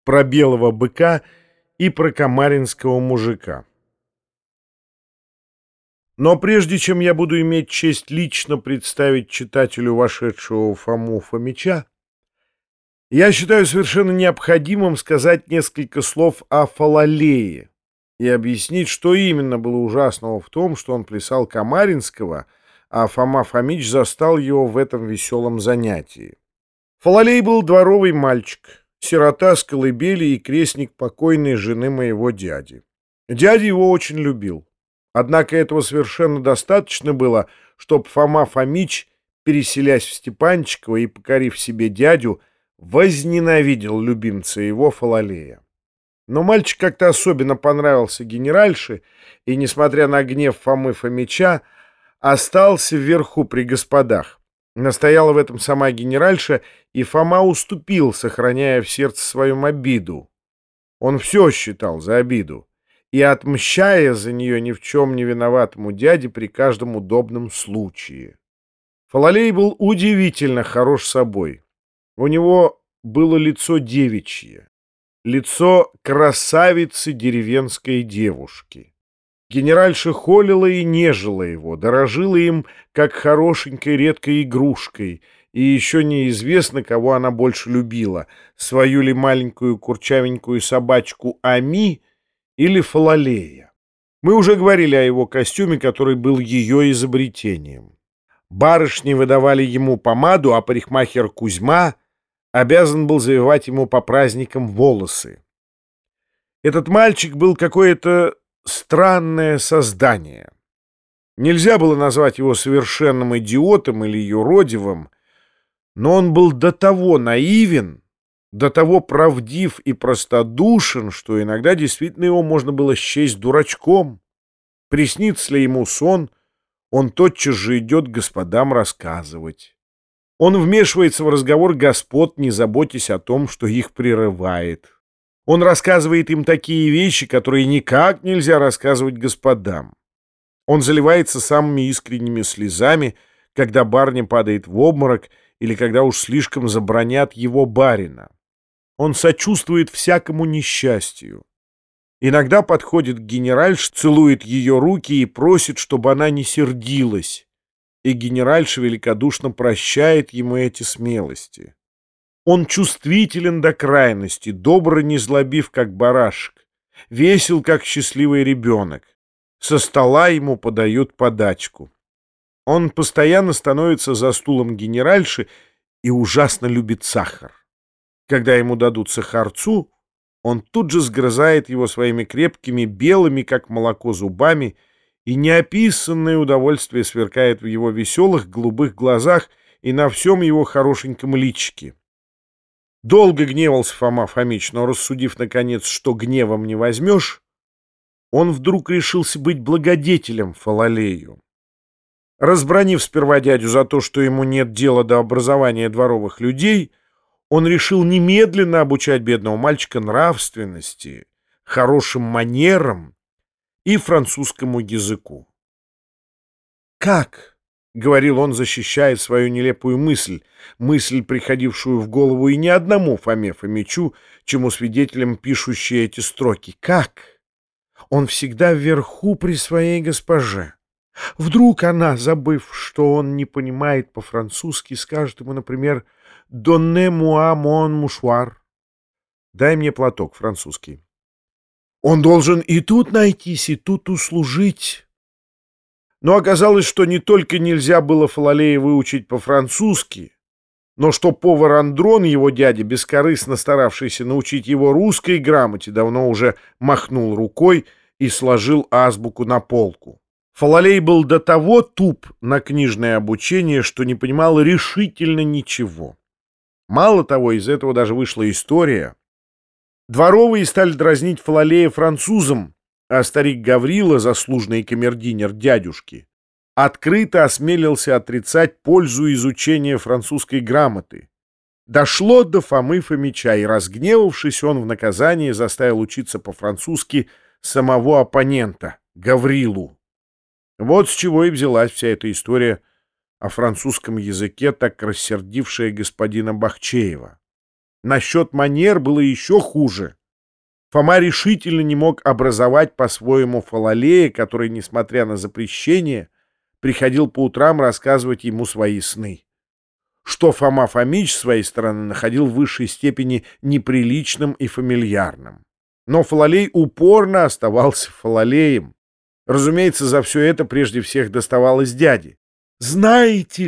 про белого быка и про камаринского мужика. Но прежде чем я буду иметь честь лично представить читателю вошедшего Фому Фомича, я считаю совершенно необходимым сказать несколько слов о Фалалее и объяснить, что именно было ужасного в том, что он плясал Камаринского, а Фома Фомич застал его в этом веселом занятии. Фалалей был дворовый мальчик, сирота с колыбели и крестник покойной жены моего дяди. Дядя его очень любил. Однако этого совершенно достаточно было, чтобы Фома Фомич, переселясь в Степанчиково и покорив себе дядю, возненавидел любимца его Фалалея. Но мальчик как-то особенно понравился генеральше, и, несмотря на гнев Фомы Фомича, остался вверху при господах. Настояла в этом сама генеральша, и Фома уступил, сохраняя в сердце свою обиду. Он все считал за обиду, и отмщая за нее ни в чем не виноватому дяде при каждом удобном случае. Фалалей был удивительно хорош собой. У него было лицо девичье, лицо красавицы деревенской девушки. Генеральша холила и нежила его, дорожила им, как хорошенькой редкой игрушкой, и еще неизвестно, кого она больше любила, свою ли маленькую курчавенькую собачку Ами или Фалалея. Мы уже говорили о его костюме, который был ее изобретением. Барышни выдавали ему помаду, а парикмахер Кузьма обязан был завивать ему по праздникам волосы. Этот мальчик был какое-то странное создание. Нельзя было назвать его совершенным идиотом или юродивым, но он был до того наивен, до того правдив и простодушен, что иногда действительно его можно было счесть дурачком. Приснится ли ему сон, он тотчас же идет господам рассказывать. Он вмешивается в разговор господ, не заботясь о том, что их прерывает. Он рассказывает им такие вещи, которые никак нельзя рассказывать господам. Он заливается самыми искренними слезами, когда барыня падает в обморок или когда уж слишком забранят его барина. Он сочувствует всякому несчастью. Иногда подходит к генеральше, целует ее руки и просит, чтобы она не сердилась. И генеральша великодушно прощает ему эти смелости. Он чувствителен до крайности, добро не злобив, как барашек, весел, как счастливый ребенок. Со стола ему подают подачку. Он постоянно становится за стулом генеральши и ужасно любит сахар. Когда ему дадут сахарцу, он тут же сгрызает его своими крепкими, белыми, как молоко, зубами, и неописанное удовольствие сверкает в его веселых голубых глазах и на всем его хорошеньком личике. Долго гневался Фома Фомич, но, рассудив, наконец, что гневом не возьмешь, он вдруг решился быть благодетелем Фалалею. Разбранив сперва дядю за то, что ему нет дела до образования дворовых людей, он решил немедленно обучать бедного мальчика нравственности, хорошим манерам и французскому языку. «Как?» — говорил он, защищая свою нелепую мысль, приходившую в голову и не одному Фоме Фомичу, чему свидетелем пишущие эти строки. «Как? Он всегда вверху при своей госпоже. Вдруг она, забыв, что он не понимает по-французски, скажет ему, например, «Donnez-moi mon mouchoir» — «Дай мне платок», французский. Он должен и тут найтись, и тут услужить. Но оказалось, что не только нельзя было Фалалея выучить по-французски, но что повар Андрон, его дядя, бескорыстно старавшийся научить его русской грамоте, давно уже махнул рукой и сложил азбуку на полку. Фалалей был до того туп на книжное обучение, что не понимал решительно ничего. Мало того, из этого даже вышла история. Дворовые стали дразнить Фалалея французом, а старик Гаврила, заслуженный камердинер дядюшки, открыто осмелился отрицать пользу изучения французской грамоты. Дошло до Фомы Фомича, и, разгневавшись, он в наказание заставил учиться по-французски самого оппонента, Гаврилу. Вот с чего и взялась вся эта история о французском языке, так рассердившая господина Бахчеева. Насчет манер было еще хуже. Фома решительно не мог образовать по-своему Фалалея, который, несмотря на запрещение, приходил по утрам рассказывать ему свои сны. Что Фома Фомич, с своей стороны, находил в высшей степени неприличным и фамильярным. Но Фалалей упорно оставался Фалалеем. Разумеется, за все это прежде всех доставалось дяде. «Знаете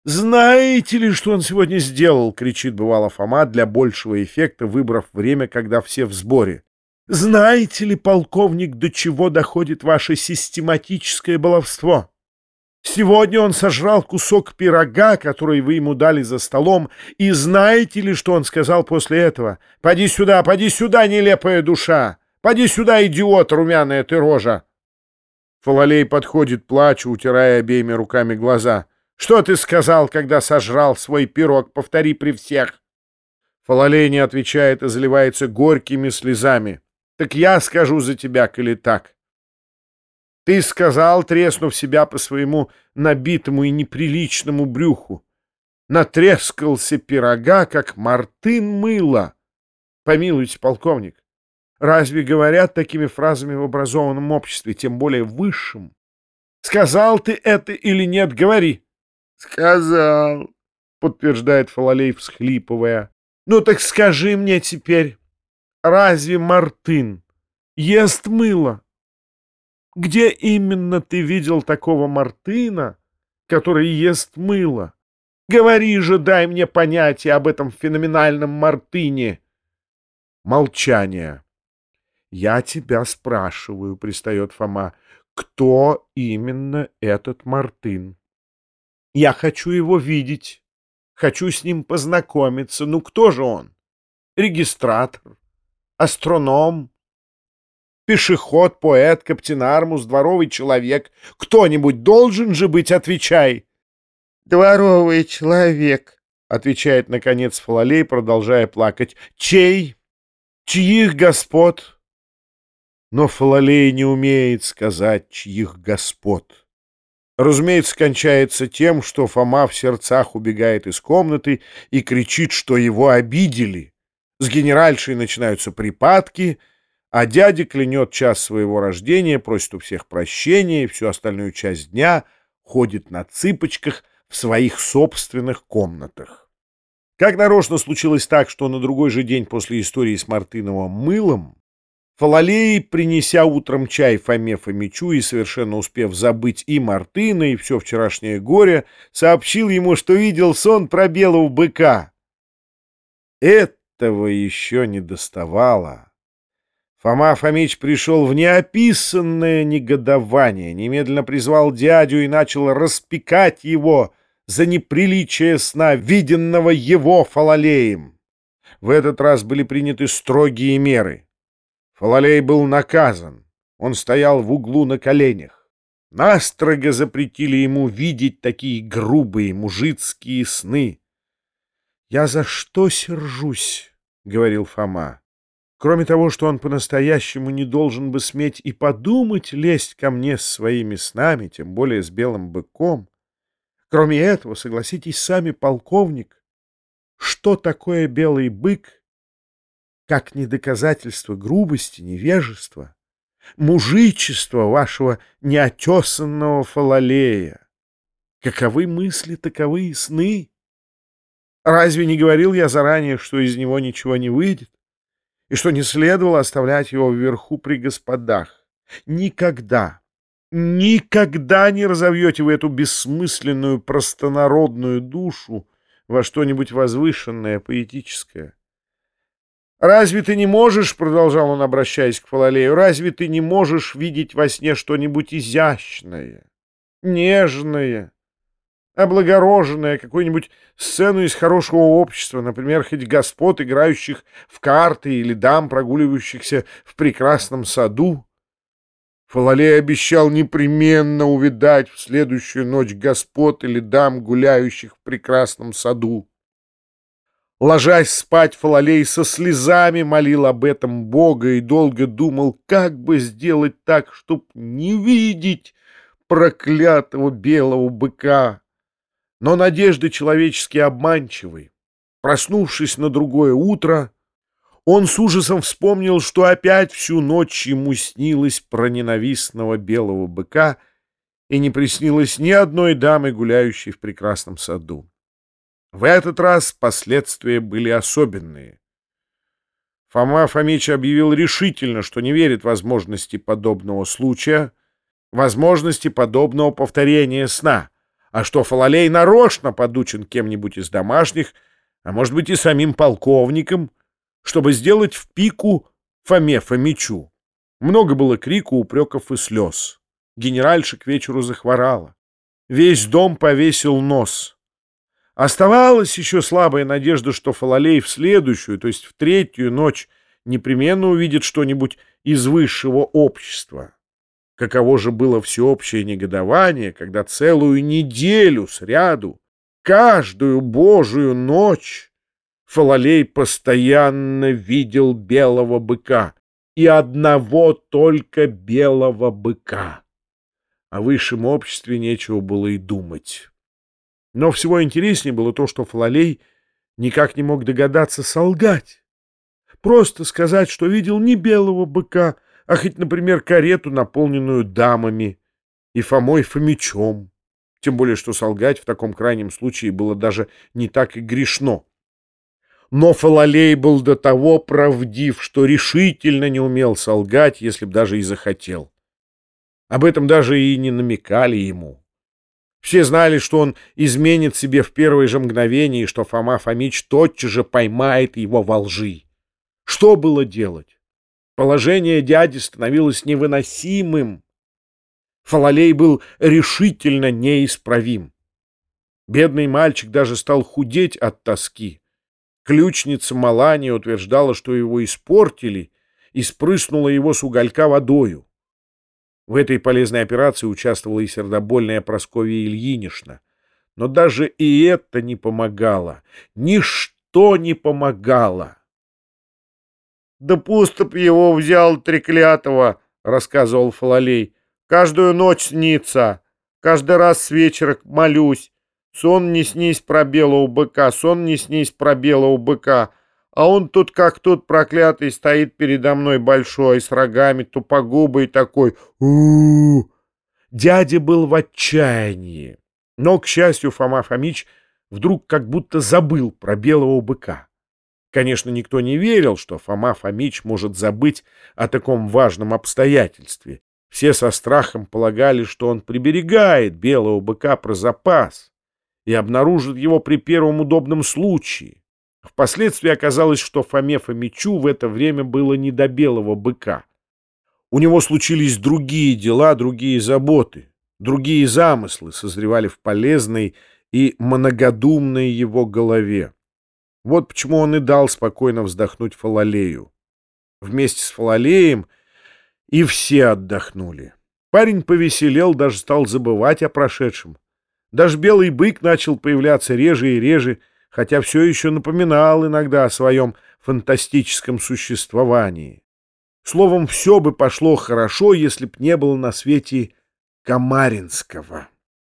ли, что он сегодня сделал?» — кричит бывало Фома для большего эффекта, выбрав время, когда все в сборе. «Знаете ли, полковник, до чего доходит ваше систематическое баловство? Сегодня он сожрал кусок пирога, который вы ему дали за столом, и знаете ли, что он сказал после этого? Поди сюда, нелепая душа! Поди сюда, идиот, румяная ты рожа!» Фалалей подходит, плача, утирая обеими руками глаза. «Что ты сказал, когда сожрал свой пирог? Повтори при всех!» Фалалей не отвечает и заливается горькими слезами. «Так я скажу за тебя, коли так. Ты сказал, треснув себя по своему набитому и неприличному брюху. Натрескался пирога, как мартын мыла. Помилуйте, полковник, разве говорят такими фразами в образованном обществе, тем более в высшем? Сказал ты это или нет, говори». «Сказал», — подтверждает Фалалей, всхлипывая. «Ну так скажи мне теперь, разве мартын ест мыло? Где именно ты видел такого мартына, который ест мыло? Говори же, дай мне понятие об этом феноменальном мартыне». Молчание. «Я тебя спрашиваю», — пристает Фома, — «кто именно этот мартын? Я хочу его видеть, хочу с ним познакомиться. Ну кто же он? Регистратор, астроном, пешеход, поэт, каптенармус, дворовый человек? Кто-нибудь должен же быть, отвечай!» «Дворовый человек», — отвечает, наконец, Фалалей, продолжая плакать. «Чей? Чьих господ?» Но Фалалей не умеет сказать, чьих господ. Разумеется, кончается тем, что Фома в сердцах убегает из комнаты и кричит, что его обидели. С генеральшей начинаются припадки, а дядя клянет час своего рождения, просит у всех прощения и всю остальную часть дня ходит на цыпочках в своих собственных комнатах. Как нарочно случилось так, что на другой же день после истории с мартыновым мылом Фалалей, принеся утром чай Фоме Фомичу и совершенно успев забыть и мартына, и все вчерашнее горе, сообщил ему, что видел сон про белого быка. Этого еще не доставало. Фома Фомич пришел в неописанное негодование, немедленно призвал дядю и начал распекать его за неприличие сна, виденного его Фалалеем. В этот раз были приняты строгие меры. Фалалей был наказан. Он стоял в углу на коленях. Настрого запретили ему видеть такие грубые мужицкие сны. «Я за что сержусь?» — говорил Фома. «Кроме того, что он по-настоящему не должен бы сметь и подумать лезть ко мне с своими снами, тем более с белым быком. Кроме этого, согласитесь сами, полковник, что такое белый бык, как не доказательство грубости, невежества, мужичества вашего неотесанного Фалалея? Каковы мысли, таковы и сны. Разве не говорил я заранее, что из него ничего не выйдет, и что не следовало оставлять его вверху при господах? Никогда, никогда не разовьете вы эту бессмысленную простонародную душу во что-нибудь возвышенное, поэтическое. Разве ты не можешь, — продолжал он, обращаясь к Фалалею, — разве ты не можешь видеть во сне что-нибудь изящное, нежное, облагороженное, какую-нибудь сцену из хорошего общества, например, хоть господ, играющих в карты, или дам, прогуливающихся в прекрасном саду? Фалалей обещал непременно увидать в следующую ночь господ или дам, гуляющих в прекрасном саду. Ложась спать, Фалалей со слезами молил об этом Бога и долго думал, как бы сделать так, чтоб не видеть проклятого белого быка. Но надежды человеческие обманчивы. Проснувшись на другое утро, он с ужасом вспомнил, что опять всю ночь ему снилось про ненавистного белого быка и не приснилось ни одной дамы, гуляющей в прекрасном саду. В этот раз последствия были особенные. Фома Фомич объявил решительно, что не верит возможности подобного случая, возможности подобного повторения сна, а что Фалалей нарочно подучен кем-нибудь из домашних, а может быть и самим полковником, чтобы сделать в пику Фоме Фомичу. Много было крику, упреков и слез. Генеральша к вечеру захворала. Весь дом повесил нос. Оставалась еще слабая надежда, что Фалалей в следующую, то есть в третью ночь, непременно увидит что-нибудь из высшего общества. Каково же было всеобщее негодование, когда целую неделю сряду, каждую божию ночь, Фалалей постоянно видел белого быка, и одного только белого быка. О высшем обществе нечего было и думать. Но всего интереснее было то, что Фалалей никак не мог догадаться солгать. Просто сказать, что видел не белого быка, а хоть, например, карету, наполненную дамами, и Фомой Фомичом. Тем более, что солгать в таком крайнем случае было даже не так и грешно. Но Фалалей был до того правдив, что решительно не умел солгать, если б даже и захотел. Об этом даже и не намекали ему. Все знали, что он изменит себе в первое же мгновение, и что Фома Фомич тотчас же поймает его во лжи. Что было делать? Положение дяди становилось невыносимым. Фалалей был решительно неисправим. Бедный мальчик даже стал худеть от тоски. Ключница Малания утверждала, что его испортили, и спрыснула его с уголька водою. В этой полезной операции участвовала и сердобольная Прасковья Ильинична. Но даже и это не помогало. Ничто не помогало. «Да пусто б его взял треклятого», — рассказывал Фалалей. «Каждую ночь снится. Каждый раз с вечера молюсь. Сон не снись про белого быка, сон не снись про белого быка. А он тут как тут проклятый стоит передо мной большой, с рогами, тупогубый такой. У-у-у!» Дядя был в отчаянии. Но, к счастью, Фома Фомич вдруг как будто забыл про белого быка. Конечно, никто не верил, что Фома Фомич может забыть о таком важном обстоятельстве. Все со страхом полагали, что он приберегает белого быка про запас и обнаружит его при первом удобном случае. Впоследствии оказалось, что Фоме Фомичу в это время было не до белого быка. У него случились другие дела, другие заботы, другие замыслы созревали в полезной и многодумной его голове. Вот почему он и дал спокойно вздохнуть Фалалею. Вместе с Фалалеем и все отдохнули. Парень повеселел, даже стал забывать о прошедшем. Даже белый бык начал появляться реже и реже, хотя все еще напоминал иногда о своем фантастическом существовании. Словом, все бы пошло хорошо, если б не было на свете Камаринского.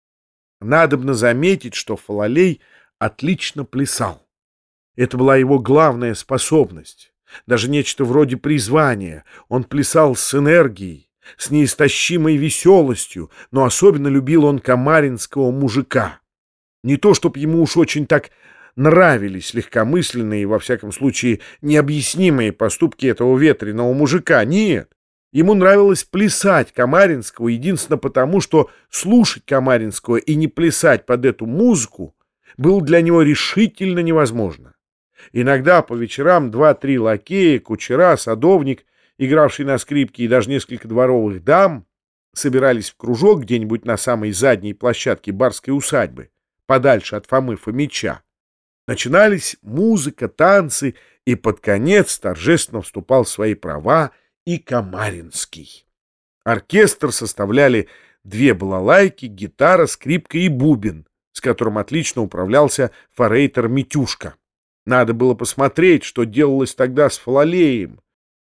Надобно заметить, что Фалалей отлично плясал. Это была его главная способность, даже нечто вроде призвания. Он плясал с энергией, с неистощимой веселостью, но особенно любил он камаринского мужика. Не то, чтоб ему уж очень так нравились легкомысленные и, во всяком случае, необъяснимые поступки этого ветреного мужика. Нет, ему нравилось плясать Камаринского единственно потому, что слушать Камаринского и не плясать под эту музыку было для него решительно невозможно. Иногда по вечерам 2-3 лакея, кучера, садовник, игравший на скрипке, и даже несколько дворовых дам собирались в кружок где-нибудь на самой задней площадке барской усадьбы, подальше от Фомы Фомича. Начинались музыка, танцы, и под конец торжественно вступал в свои права и Камаринский. Оркестр составляли 2 балалайки, гитара, скрипка и бубен, с которым отлично управлялся форейтор Митюшка. Надо было посмотреть, что делалось тогда с Фалалеем.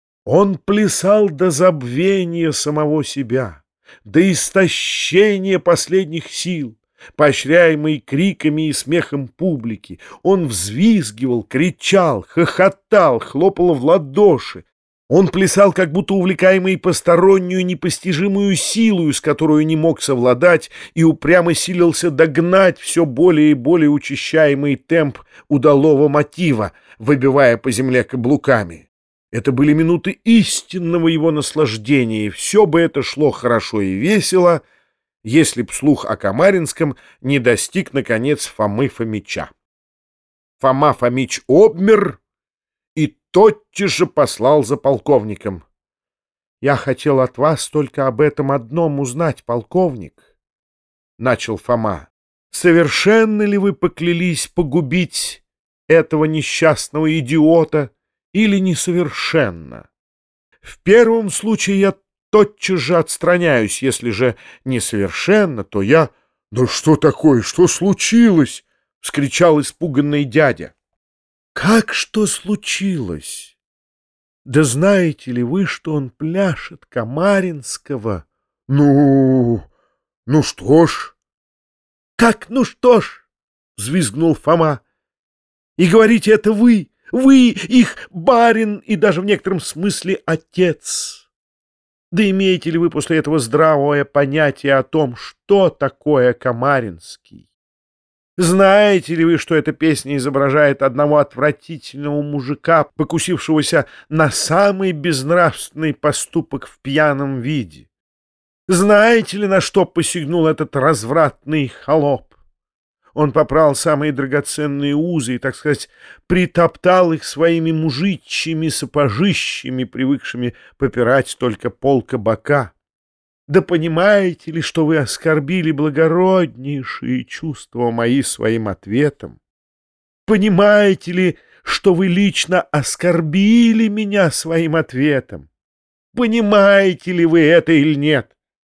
Он плясал до забвения самого себя, до истощения последних сил, Поощряемый криками и смехом публики, он взвизгивал, кричал, хохотал, хлопал в ладоши. Он плясал, как будто увлекаемый постороннюю непостижимую силою, с которой не мог совладать, и упрямо силился догнать все более и более учащаемый темп удалого мотива, выбивая по земле каблуками. Это были минуты истинного его наслаждения, и все бы это шло хорошо и весело, если б слух о Камаринском не достиг, наконец, Фомы Фомича. Фома Фомич обмер и тотчас же послал за полковником. — Я хотел от вас только об этом одном узнать, полковник, — начал Фома. — Совершенно ли вы поклялись погубить этого несчастного идиота или несовершенно? В первом случае я тотчас же отстраняюсь, если же несовершенно, то я... — Да что такое? Что случилось? — вскричал испуганный дядя. — Как что случилось? Да знаете ли вы, что он пляшет Камаринского? — Ну что ж. — Как ну что ж? — взвизгнул Фома. — И говорите, это вы, их барин и даже в некотором смысле отец. Да имеете ли вы после этого здравое понятие о том, что такое Камаринский? Знаете ли вы, что эта песня изображает одного отвратительного мужика, покусившегося на самый безнравственный поступок в пьяном виде? Знаете ли, на что посягнул этот развратный холоп? Он попрал самые драгоценные узы и, так сказать, притоптал их своими мужичьими сапожищами, привыкшими попирать только пол кабака. Да понимаете ли, что вы оскорбили благороднейшие чувства мои своим ответом? Понимаете ли, что вы лично оскорбили меня своим ответом? Понимаете ли вы это или нет?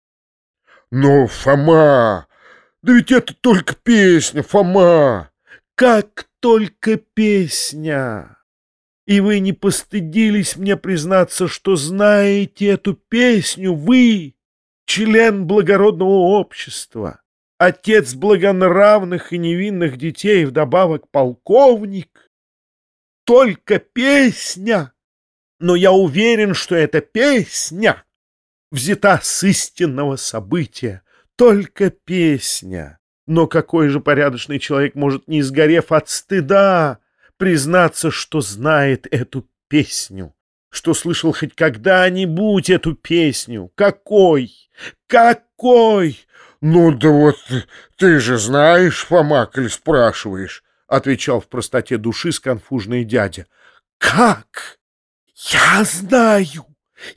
— Но, Фома... Да ведь это только песня, Фома! Как только песня! И вы не постыдились мне признаться, что знаете эту песню, вы, член благородного общества, отец благонравных и невинных детей, вдобавок полковник. Только песня! Но я уверен, что эта песня взята с истинного события. Только песня. Но какой же порядочный человек может, не сгорев от стыда, признаться, что знает эту песню, что слышал хоть когда-нибудь эту песню? Какой? Какой? — Ну да вот ты же знаешь, Фома, коль спрашиваешь, — отвечал в простоте души сконфуженный дядя. — Как? Я знаю.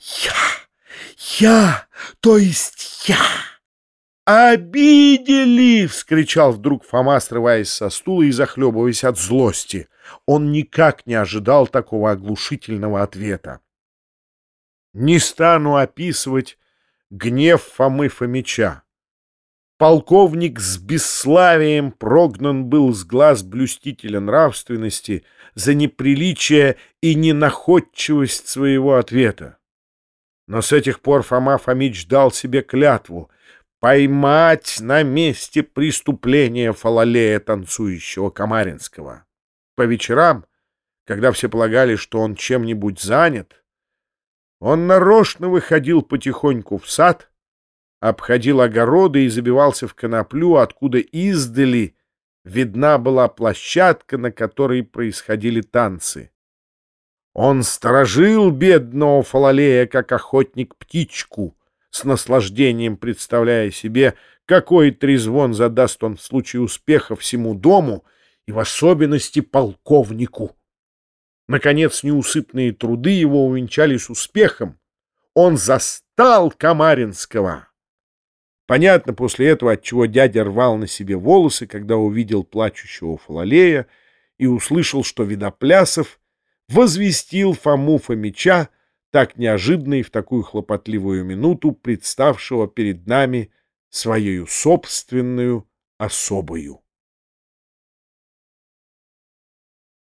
То есть я. «Обидели!» — вскричал вдруг Фома, срываясь со стула и захлебываясь от злости. Он никак не ожидал такого оглушительного ответа. Не стану описывать гнев Фомы Фомича. Полковник с бесславием прогнан был с глаз блюстителя нравственности за неприличие и ненаходчивость своего ответа. Но с этих пор Фома Фомич дал себе клятву поймать на месте преступления Фалалея, танцующего Камаринского. По вечерам, когда все полагали, что он чем-нибудь занят, он нарочно выходил потихоньку в сад, обходил огороды и забивался в коноплю, откуда издали видна была площадка, на которой происходили танцы. Он сторожил бедного Фалалея, как охотник птичку, с наслаждением представляя себе, какой трезвон задаст он в случае успеха всему дому и в особенности полковнику. Наконец, неусыпные труды его увенчались успехом. Он застал Камаринского. Понятно после этого, отчего дядя рвал на себе волосы, когда увидел плачущего Фалалея и услышал, что Видоплясов возвестил Фому Фомича, так неожиданно и в такую хлопотливую минуту представшего перед нами своею собственную особою.